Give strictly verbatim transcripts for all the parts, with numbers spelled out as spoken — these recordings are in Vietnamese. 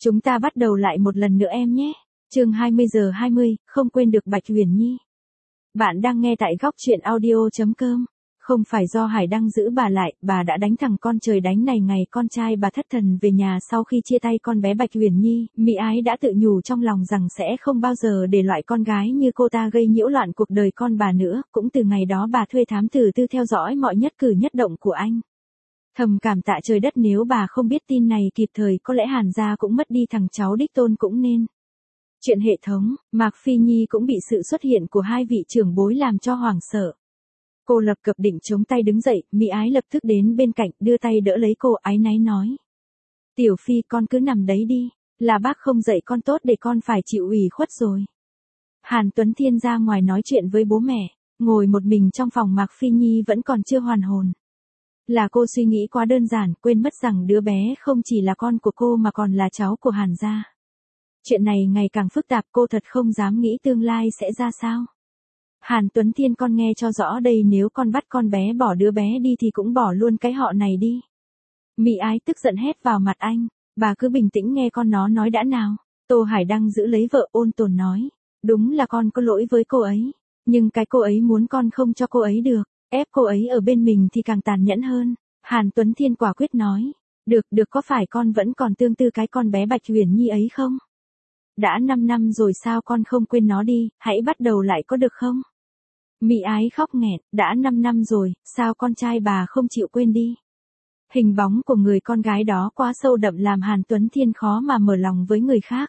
Chúng ta bắt đầu lại một lần nữa em nhé. Chương hai mươi giờ hai mươi, không quên được Bạch Huyền Nhi. Bạn đang nghe tại góc truyện audio chấm com. Không phải do Hải Đăng giữ bà lại, bà đã đánh thằng con trời đánh này ngày con trai bà thất thần về nhà sau khi chia tay con bé Bạch Huyền Nhi. Mỹ Ái đã tự nhủ trong lòng rằng sẽ không bao giờ để loại con gái như cô ta gây nhiễu loạn cuộc đời con bà nữa. Cũng từ ngày đó bà thuê thám tử tư theo dõi mọi nhất cử nhất động của anh. Thầm cảm tạ trời đất nếu bà không biết tin này kịp thời có lẽ Hàn gia cũng mất đi thằng cháu đích tôn cũng nên. Chuyện hệ thống, Mạc Phi Nhi cũng bị sự xuất hiện của hai vị trưởng bối làm cho hoảng sợ. Cô lập cập định chống tay đứng dậy, Mỹ Ái lập tức đến bên cạnh đưa tay đỡ lấy cô, áy náy nói. Tiểu Phi con cứ nằm đấy đi, là bác không dạy con tốt để con phải chịu ủy khuất rồi. Hàn Tuấn Thiên ra ngoài nói chuyện với bố mẹ, ngồi một mình trong phòng Mạc Phi Nhi vẫn còn chưa hoàn hồn. Là cô suy nghĩ quá đơn giản, quên mất rằng đứa bé không chỉ là con của cô mà còn là cháu của Hàn gia. Chuyện này ngày càng phức tạp, cô thật không dám nghĩ tương lai sẽ ra sao. Hàn Tuấn Thiên con nghe cho rõ đây, nếu con bắt con bé bỏ đứa bé đi thì cũng bỏ luôn cái họ này đi. Mỹ Ái tức giận hét vào mặt anh, bà cứ bình tĩnh nghe con nó nói đã nào. Tô Hải Đăng giữ lấy vợ ôn tồn nói, đúng là con có lỗi với cô ấy, nhưng cái cô ấy muốn con không cho cô ấy được, ép cô ấy ở bên mình thì càng tàn nhẫn hơn. Hàn Tuấn Thiên quả quyết nói, được được có phải con vẫn còn tương tư cái con bé Bạch Huyền Nhi ấy không? Đã năm năm rồi sao con không quên nó đi, hãy bắt đầu lại có được không? Mỹ Ái khóc nghẹn, đã năm năm rồi, sao con trai bà không chịu quên đi? Hình bóng của người con gái đó quá sâu đậm làm Hàn Tuấn Thiên khó mà mở lòng với người khác.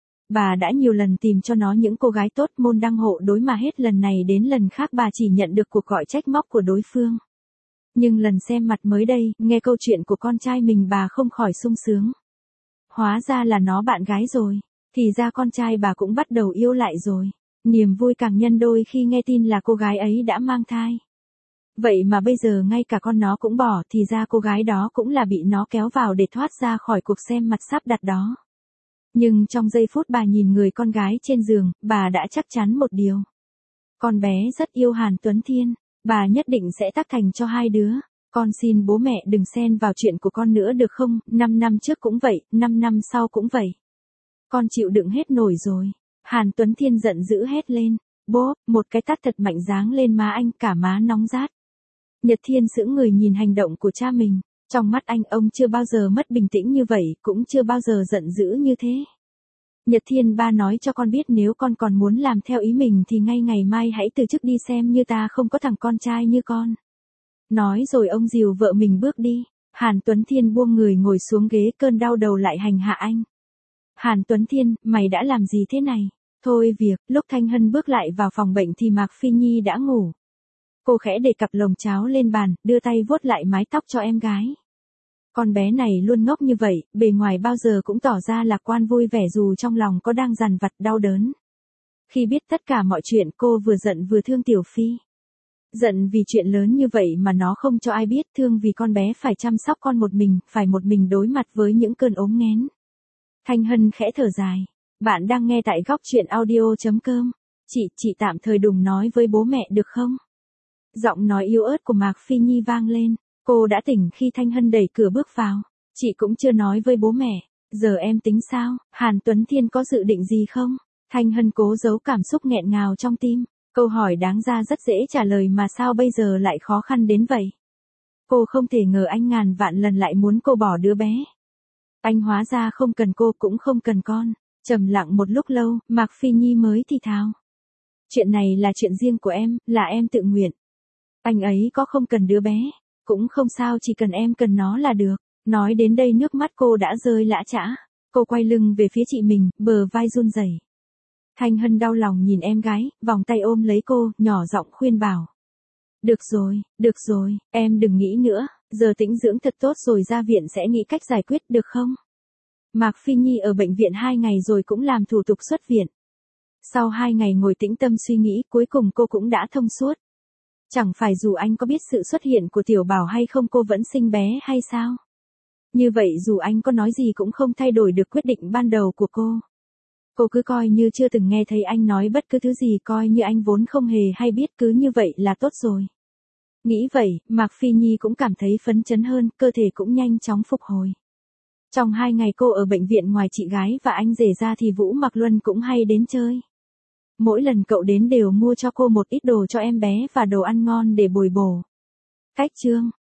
Bà đã nhiều lần tìm cho nó những cô gái tốt môn đăng hộ đối mà hết lần này đến lần khác bà chỉ nhận được cuộc gọi trách móc của đối phương. Nhưng lần xem mặt mới đây, nghe câu chuyện của con trai mình bà không khỏi sung sướng. Hóa ra là nó bạn gái rồi, thì ra con trai bà cũng bắt đầu yêu lại rồi. Niềm vui càng nhân đôi khi nghe tin là cô gái ấy đã mang thai. Vậy mà bây giờ ngay cả con nó cũng bỏ, thì ra cô gái đó cũng là bị nó kéo vào để thoát ra khỏi cuộc xem mặt sắp đặt đó. Nhưng trong giây phút bà nhìn người con gái trên giường, bà đã chắc chắn một điều. Con bé rất yêu Hàn Tuấn Thiên, bà nhất định sẽ tác thành cho hai đứa. Con xin bố mẹ đừng xen vào chuyện của con nữa được không, năm năm trước cũng vậy, năm năm sau cũng vậy. Con chịu đựng hết nổi rồi. Hàn Tuấn Thiên giận dữ hét lên, bố, một cái tát thật mạnh giáng lên má anh, cả má nóng rát. Nhật Thiên sững người nhìn hành động của cha mình, trong mắt anh ông chưa bao giờ mất bình tĩnh như vậy, cũng chưa bao giờ giận dữ như thế. Nhật Thiên ba nói cho con biết nếu con còn muốn làm theo ý mình thì ngay ngày mai hãy từ chức đi, xem như ta không có thằng con trai như con. Nói rồi ông dìu vợ mình bước đi, Hàn Tuấn Thiên buông người ngồi xuống ghế, cơn đau đầu lại hành hạ anh. Hàn Tuấn Thiên, mày đã làm gì thế này? Thôi việc, lúc Thanh Hân bước lại vào phòng bệnh thì Mạc Phi Nhi đã ngủ. Cô khẽ để cặp lồng cháo lên bàn, đưa tay vuốt lại mái tóc cho em gái. Con bé này luôn ngốc như vậy, bề ngoài bao giờ cũng tỏ ra lạc quan vui vẻ dù trong lòng có đang dằn vặt đau đớn. Khi biết tất cả mọi chuyện cô vừa giận vừa thương Tiểu Phi. Giận vì chuyện lớn như vậy mà nó không cho ai biết, thương vì con bé phải chăm sóc con một mình, phải một mình đối mặt với những cơn ốm nghén. Thanh Hân khẽ thở dài. Bạn đang nghe tại góc truyện audio chấm com. Chị, chị tạm thời đừng nói với bố mẹ được không? Giọng nói yếu ớt của Mạc Phi Nhi vang lên. Cô đã tỉnh khi Thanh Hân đẩy cửa bước vào. Chị cũng chưa nói với bố mẹ. Giờ em tính sao? Hàn Tuấn Thiên có dự định gì không? Thanh Hân cố giấu cảm xúc nghẹn ngào trong tim. Câu hỏi đáng ra rất dễ trả lời mà sao bây giờ lại khó khăn đến vậy? Cô không thể ngờ anh ngàn vạn lần lại muốn cô bỏ đứa bé. Anh hóa ra không cần cô cũng không cần con. Trầm lặng một lúc lâu, Mạc Phi Nhi mới thì thào. Chuyện này là chuyện riêng của em, là em tự nguyện. Anh ấy có không cần đứa bé, cũng không sao, chỉ cần em cần nó là được. Nói đến đây nước mắt cô đã rơi lã chã. Cô quay lưng về phía chị mình, bờ vai run rẩy. Thanh Hân đau lòng nhìn em gái, vòng tay ôm lấy cô, nhỏ giọng khuyên bảo. Được rồi, được rồi, em đừng nghĩ nữa, giờ tĩnh dưỡng thật tốt rồi ra viện sẽ nghĩ cách giải quyết được không? Mạc Phi Nhi ở bệnh viện hai ngày rồi cũng làm thủ tục xuất viện. Sau hai ngày ngồi tĩnh tâm suy nghĩ, cuối cùng cô cũng đã thông suốt. Chẳng phải dù anh có biết sự xuất hiện của Tiểu Bảo hay không cô vẫn sinh bé hay sao? Như vậy dù anh có nói gì cũng không thay đổi được quyết định ban đầu của cô. Cô cứ coi như chưa từng nghe thấy anh nói bất cứ thứ gì, coi như anh vốn không hề hay biết, cứ như vậy là tốt rồi. Nghĩ vậy, Mạc Phi Nhi cũng cảm thấy phấn chấn hơn, cơ thể cũng nhanh chóng phục hồi. Trong hai ngày cô ở bệnh viện ngoài chị gái và anh rể ra thì Vũ Mặc Luân cũng hay đến chơi. Mỗi lần cậu đến đều mua cho cô một ít đồ cho em bé và đồ ăn ngon để bồi bổ. Cách chương